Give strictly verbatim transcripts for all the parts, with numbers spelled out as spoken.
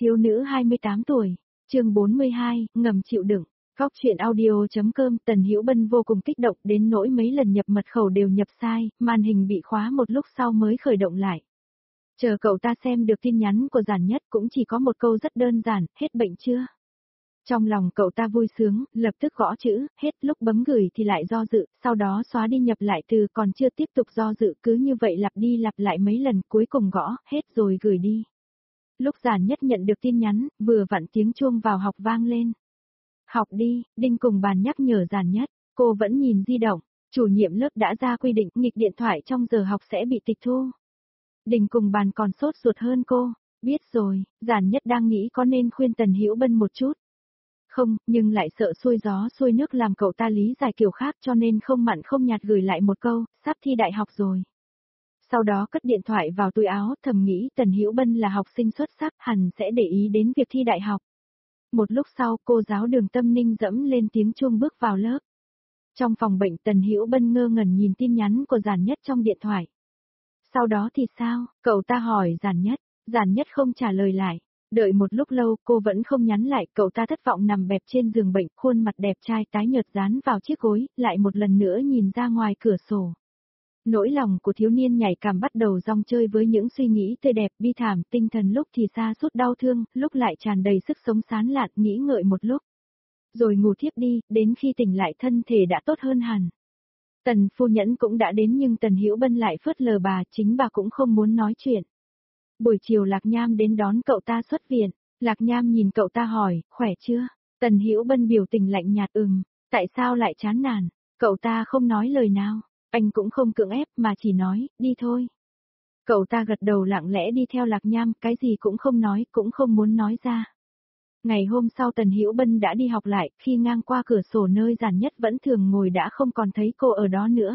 Thiếu nữ hai mươi tám tuổi, chương bốn mươi hai, ngầm chịu đựng. Góc truyện audio.com. Tần Hiểu Bân vô cùng kích động đến nỗi mấy lần nhập mật khẩu đều nhập sai, màn hình bị khóa một lúc sau mới khởi động lại. Chờ cậu ta xem được tin nhắn của Giản Nhất cũng chỉ có một câu rất đơn giản, hết bệnh chưa? Trong lòng cậu ta vui sướng, lập tức gõ chữ, hết, lúc bấm gửi thì lại do dự, sau đó xóa đi nhập lại từ, còn chưa tiếp tục do dự, cứ như vậy lặp đi lặp lại mấy lần, cuối cùng gõ, hết rồi gửi đi. Lúc Giản Nhất nhận được tin nhắn, vừa vặn tiếng chuông vào học vang lên. Học đi, Đinh cùng bàn nhắc nhở Giản Nhất, cô vẫn nhìn di động, chủ nhiệm lớp đã ra quy định nghịch điện thoại trong giờ học sẽ bị tịch thu. Đinh cùng bàn còn sốt ruột hơn cô, biết rồi, Giản Nhất đang nghĩ có nên khuyên Tần Hiểu Bân một chút. Không, nhưng lại sợ xuôi gió xuôi nước làm cậu ta lý giải kiểu khác cho nên không mặn không nhạt gửi lại một câu, sắp thi đại học rồi. Sau đó cất điện thoại vào túi áo, thầm nghĩ Tần Hiểu Bân là học sinh xuất sắc, hẳn sẽ để ý đến việc thi đại học. Một lúc sau, cô giáo Đường Tâm Ninh dẫm lên tiếng chuông bước vào lớp. Trong phòng bệnh, Tần Hiểu Bân ngơ ngẩn nhìn tin nhắn của Giản Nhất trong điện thoại. Sau đó thì sao? Cậu ta hỏi Giản Nhất, Giản Nhất không trả lời lại. Đợi một lúc lâu, cô vẫn không nhắn lại, cậu ta thất vọng nằm bẹp trên giường bệnh, khuôn mặt đẹp trai tái nhợt dán vào chiếc gối, lại một lần nữa nhìn ra ngoài cửa sổ. Nỗi lòng của thiếu niên nhảy cảm bắt đầu rong chơi với những suy nghĩ tươi đẹp, bi thảm, tinh thần lúc thì sa sút đau thương, lúc lại tràn đầy sức sống sán lạn, nghĩ ngợi một lúc. Rồi ngủ thiếp đi, đến khi tỉnh lại thân thể đã tốt hơn hẳn. Tần phu nhẫn cũng đã đến nhưng Tần Hiểu Bân lại phớt lờ bà, chính bà cũng không muốn nói chuyện. Buổi chiều Lạc Nham đến đón cậu ta xuất viện, Lạc Nham nhìn cậu ta hỏi, khỏe chưa? Tần Hiểu Bân biểu tình lạnh nhạt ừm, tại sao lại chán nản? Cậu ta không nói lời nào, anh cũng không cưỡng ép mà chỉ nói, đi thôi. Cậu ta gật đầu lặng lẽ đi theo Lạc Nham, cái gì cũng không nói, cũng không muốn nói ra. Ngày hôm sau Tần Hiểu Bân đã đi học lại, khi ngang qua cửa sổ nơi Giản Nhất vẫn thường ngồi đã không còn thấy cô ở đó nữa.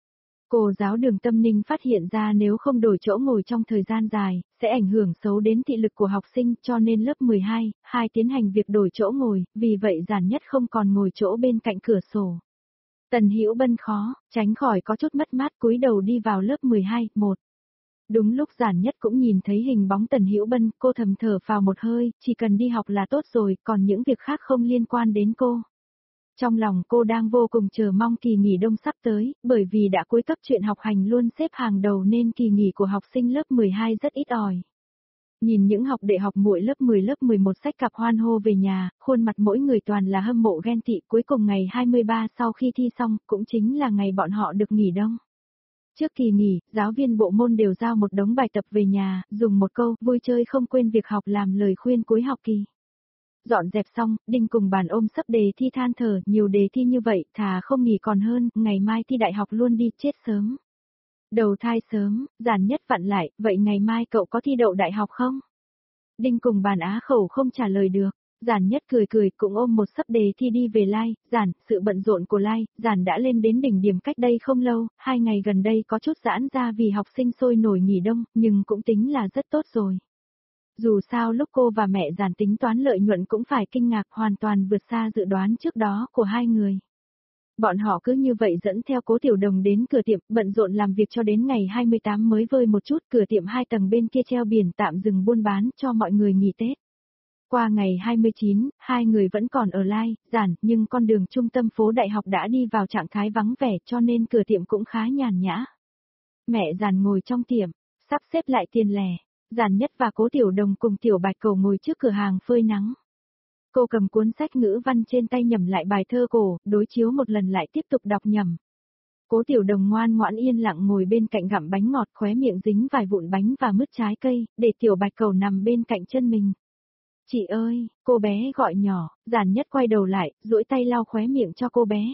Cô giáo Đường Tâm Ninh phát hiện ra nếu không đổi chỗ ngồi trong thời gian dài, sẽ ảnh hưởng xấu đến thị lực của học sinh cho nên lớp mười hai, hai tiến hành việc đổi chỗ ngồi, vì vậy Giản Nhất không còn ngồi chỗ bên cạnh cửa sổ. Tần Hiểu Bân khó, tránh khỏi có chút mất mát cúi đầu đi vào lớp mười hai, một. Đúng lúc Giản Nhất cũng nhìn thấy hình bóng Tần Hiểu Bân, cô thầm thở phào một hơi, chỉ cần đi học là tốt rồi, còn những việc khác không liên quan đến cô. Trong lòng cô đang vô cùng chờ mong kỳ nghỉ đông sắp tới, bởi vì đã cuối cấp chuyện học hành luôn xếp hàng đầu nên kỳ nghỉ của học sinh lớp mười hai rất ít ỏi. Nhìn những học đệ học muội lớp mười lớp mười một xách cặp hoan hô về nhà, khuôn mặt mỗi người toàn là hâm mộ ghen tị. Cuối cùng ngày hai mươi ba sau khi thi xong, cũng chính là ngày bọn họ được nghỉ đông. Trước kỳ nghỉ, giáo viên bộ môn đều giao một đống bài tập về nhà, dùng một câu, vui chơi không quên việc học làm lời khuyên cuối học kỳ. Dọn dẹp xong, Đinh cùng bàn ôm sấp đề thi than thở, nhiều đề thi như vậy, thà không nghỉ còn hơn, ngày mai thi đại học luôn đi, chết sớm. Đầu thai sớm, Giản Nhất vặn lại, vậy ngày mai cậu có thi đậu đại học không? Đinh cùng bàn á khẩu không trả lời được, Giản Nhất cười cười cũng ôm một sấp đề thi đi về Lai, Giản, sự bận rộn của Lai, Giản đã lên đến đỉnh điểm cách đây không lâu, hai ngày gần đây có chút giãn ra vì học sinh sôi nổi nghỉ đông, nhưng cũng tính là rất tốt rồi. Dù sao lúc cô và mẹ Giản tính toán lợi nhuận cũng phải kinh ngạc hoàn toàn vượt xa dự đoán trước đó của hai người. Bọn họ cứ như vậy dẫn theo Cố Tiểu Đồng đến cửa tiệm, bận rộn làm việc cho đến ngày hai mươi tám mới vơi một chút, cửa tiệm hai tầng bên kia treo biển tạm dừng buôn bán cho mọi người nghỉ Tết. Qua ngày hai mươi chín, hai người vẫn còn ở Lai, Giản, nhưng con đường trung tâm phố đại học đã đi vào trạng thái vắng vẻ cho nên cửa tiệm cũng khá nhàn nhã. Mẹ Giản ngồi trong tiệm, sắp xếp lại tiền lẻ. Giản Nhất và Cố Tiểu Đồng cùng Tiểu Bạch Cầu ngồi trước cửa hàng phơi nắng. Cô cầm cuốn sách ngữ văn trên tay nhẩm lại bài thơ cổ, đối chiếu một lần lại tiếp tục đọc nhẩm. Cố Tiểu Đồng ngoan ngoãn yên lặng ngồi bên cạnh gặm bánh ngọt, khóe miệng dính vài vụn bánh và mứt trái cây, để Tiểu Bạch Cầu nằm bên cạnh chân mình. Chị ơi, cô bé gọi nhỏ, Giản Nhất quay đầu lại, duỗi tay lau khóe miệng cho cô bé.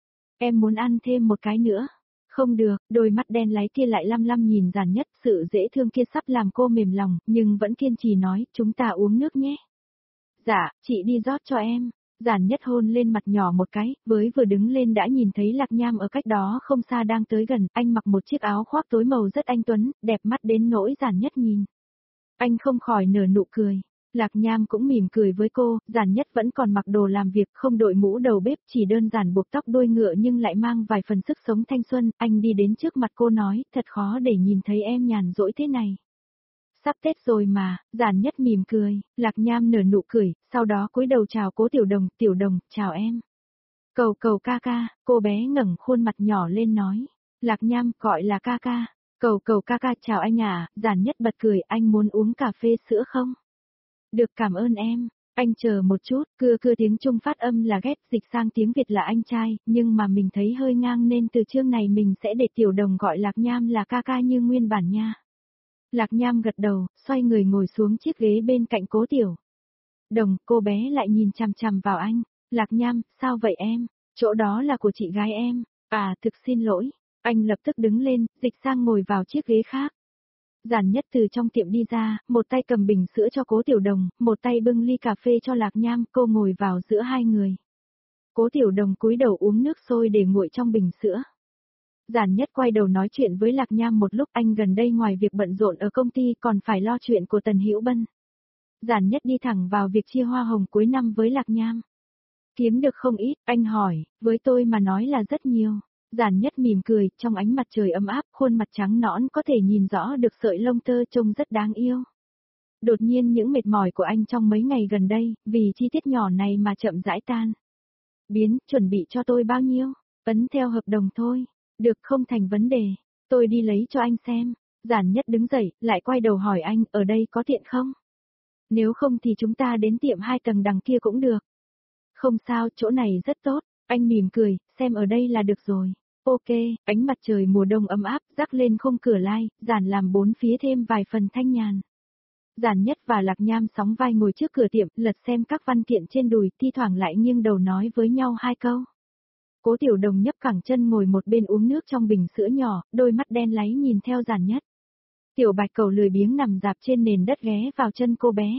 Em muốn ăn thêm một cái nữa. Không được, đôi mắt đen láy kia lại lăm lăm nhìn Giản Nhất, sự dễ thương kia sắp làm cô mềm lòng, nhưng vẫn kiên trì nói, chúng ta uống nước nhé. Dạ, chị đi rót cho em. Giản Nhất hôn lên mặt nhỏ một cái, với vừa đứng lên đã nhìn thấy Lạc Nham ở cách đó không xa đang tới gần, anh mặc một chiếc áo khoác tối màu rất anh tuấn, đẹp mắt đến nỗi Giản Nhất nhìn. Anh không khỏi nở nụ cười. Lạc Nham cũng mỉm cười với cô, Giản Nhất vẫn còn mặc đồ làm việc, không đội mũ đầu bếp, chỉ đơn giản buộc tóc đuôi ngựa nhưng lại mang vài phần sức sống thanh xuân, anh đi đến trước mặt cô nói, thật khó để nhìn thấy em nhàn rỗi thế này. Sắp Tết rồi mà, Giản Nhất mỉm cười, Lạc Nham nở nụ cười, sau đó cúi đầu chào Cố Tiểu Đồng, Tiểu Đồng, chào em. Cầu cầu ca ca, cô bé ngẩng khuôn mặt nhỏ lên nói. Lạc Nham gọi là ca ca. Cầu cầu ca ca chào anh à, Giản Nhất bật cười, anh muốn uống cà phê sữa không? Được, cảm ơn em. Anh chờ một chút, cưa cưa tiếng Trung phát âm là ghét, dịch sang tiếng Việt là anh trai, nhưng mà mình thấy hơi ngang nên từ chương này mình sẽ để Tiểu Đồng gọi Lạc Nham là ca ca như nguyên bản nha. Lạc Nham gật đầu, xoay người ngồi xuống chiếc ghế bên cạnh Cố Tiểu Đồng, cô bé lại nhìn chằm chằm vào anh. Lạc Nham, sao vậy em? Chỗ đó là của chị gái em. À, thực xin lỗi. Anh lập tức đứng lên, dịch sang ngồi vào chiếc ghế khác. Giản Nhất từ trong tiệm đi ra, một tay cầm bình sữa cho Cố Tiểu Đồng, một tay bưng ly cà phê cho Lạc Nham, cô ngồi vào giữa hai người. Cố Tiểu Đồng cúi đầu uống nước sôi để nguội trong bình sữa. Giản Nhất quay đầu nói chuyện với Lạc Nham một lúc, anh gần đây ngoài việc bận rộn ở công ty còn phải lo chuyện của Tần Hữu Bân. Giản Nhất đi thẳng vào việc chia hoa hồng cuối năm với Lạc Nham. Kiếm được không ít, anh hỏi, với tôi mà nói là rất nhiều. Giản Nhất mỉm cười, trong ánh mặt trời ấm áp, khuôn mặt trắng nõn có thể nhìn rõ được sợi lông tơ trông rất đáng yêu. Đột nhiên những mệt mỏi của anh trong mấy ngày gần đây, vì chi tiết nhỏ này mà chậm rãi tan. Biến, chuẩn bị cho tôi bao nhiêu? Ấn theo hợp đồng thôi. Được, không thành vấn đề. Tôi đi lấy cho anh xem. Giản Nhất đứng dậy, lại quay đầu hỏi anh, ở đây có tiện không? Nếu không thì chúng ta đến tiệm hai tầng đằng kia cũng được. Không sao, chỗ này rất tốt. Anh mỉm cười, xem ở đây là được rồi. Ok, ánh mặt trời mùa đông ấm áp, rắc lên khung cửa lai, Giản làm bốn phía thêm vài phần thanh nhàn. Giản Nhất và Lạc Nham sóng vai ngồi trước cửa tiệm, lật xem các văn kiện trên đùi, thi thoảng lại nghiêng đầu nói với nhau hai câu. Cố Tiểu Đồng nhấp cẳng chân ngồi một bên uống nước trong bình sữa nhỏ, đôi mắt đen láy nhìn theo Giản Nhất. Tiểu Bạch Cầu lười biếng nằm dạp trên nền đất ghé vào chân cô bé.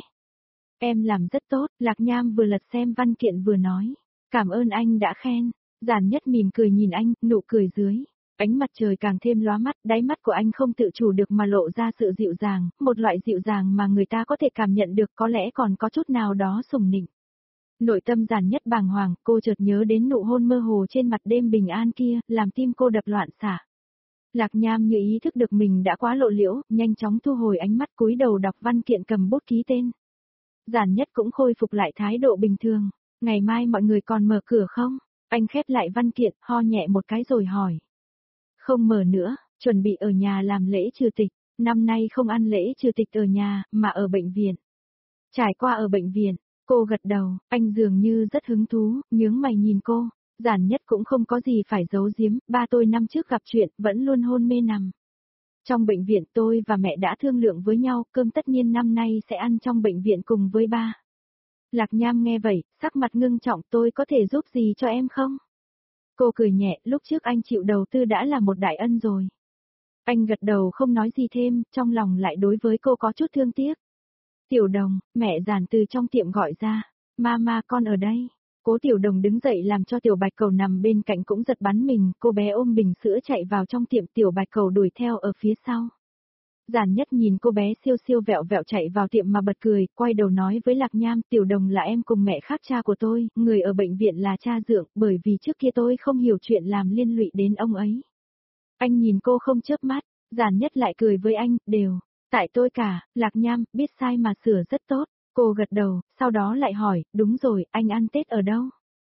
Em làm rất tốt, Lạc Nham vừa lật xem văn kiện vừa nói. Cảm ơn anh đã khen. Giản Nhất mỉm cười nhìn anh, nụ cười dưới. Ánh mặt trời càng thêm lóa mắt, đáy mắt của anh không tự chủ được mà lộ ra sự dịu dàng, một loại dịu dàng mà người ta có thể cảm nhận được, có lẽ còn có chút nào đó sủng nịnh. Nội tâm Giản Nhất bàng hoàng, cô chợt nhớ đến nụ hôn mơ hồ trên mặt đêm bình an kia, làm tim cô đập loạn xạ. Lạc Nham như ý thức được mình đã quá lộ liễu, nhanh chóng thu hồi ánh mắt cúi đầu đọc văn kiện cầm bút ký tên. Giản Nhất cũng khôi phục lại thái độ bình thường. Ngày mai mọi người còn mở cửa không? Anh khép lại văn kiện, ho nhẹ một cái rồi hỏi. Không mở nữa, chuẩn bị ở nhà làm lễ trừ tịch. Năm nay không ăn lễ trừ tịch ở nhà, mà ở bệnh viện. Trải qua ở bệnh viện, cô gật đầu, anh dường như rất hứng thú, nhướng mày nhìn cô. Giản Nhất cũng không có gì phải giấu giếm, ba tôi năm trước gặp chuyện, vẫn luôn hôn mê nằm. Trong bệnh viện tôi và mẹ đã thương lượng với nhau, cơm tất niên năm nay sẽ ăn trong bệnh viện cùng với ba. Lạc Nham nghe vậy, sắc mặt ngưng trọng, tôi có thể giúp gì cho em không? Cô cười nhẹ, lúc trước anh chịu đầu tư đã là một đại ân rồi. Anh gật đầu không nói gì thêm, trong lòng lại đối với cô có chút thương tiếc. Tiểu Đồng, mẹ Giản từ trong tiệm gọi ra. Mama, con ở đây. Cố Tiểu Đồng đứng dậy làm cho Tiểu Bạch Cầu nằm bên cạnh cũng giật bắn mình, cô bé ôm bình sữa chạy vào trong tiệm, Tiểu Bạch Cầu đuổi theo ở phía sau. Giản Nhất nhìn cô bé siêu siêu vẹo vẹo chạy vào tiệm mà bật cười, quay đầu nói với Lạc Nham, Tiểu Đồng là em cùng mẹ khác cha của tôi, người ở bệnh viện là cha dượng, bởi vì trước kia tôi không hiểu chuyện làm liên lụy đến ông ấy. Anh nhìn cô không chớp mắt, Giản Nhất lại cười với anh, đều, tại tôi cả, Lạc Nham, biết sai mà sửa rất tốt. Cô gật đầu, sau đó lại hỏi, đúng rồi, anh ăn Tết ở đâu?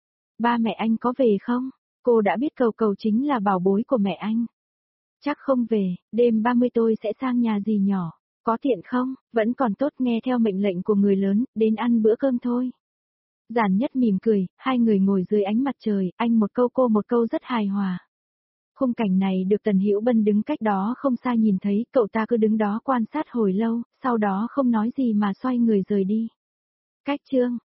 Ba mẹ anh có về không? Cô đã biết Cầu Cầu chính là bảo bối của mẹ anh. Chắc không về, đêm ba mươi tôi sẽ sang nhà dì nhỏ. Có tiện không? Vẫn còn tốt, nghe theo mệnh lệnh của người lớn, đến ăn bữa cơm thôi. Giản Nhất mỉm cười, hai người ngồi dưới ánh mặt trời, anh một câu cô một câu rất hài hòa. Khung cảnh này được Tần Hữu Bân đứng cách đó không xa nhìn thấy, cậu ta cứ đứng đó quan sát hồi lâu, sau đó không nói gì mà xoay người rời đi. Cách chương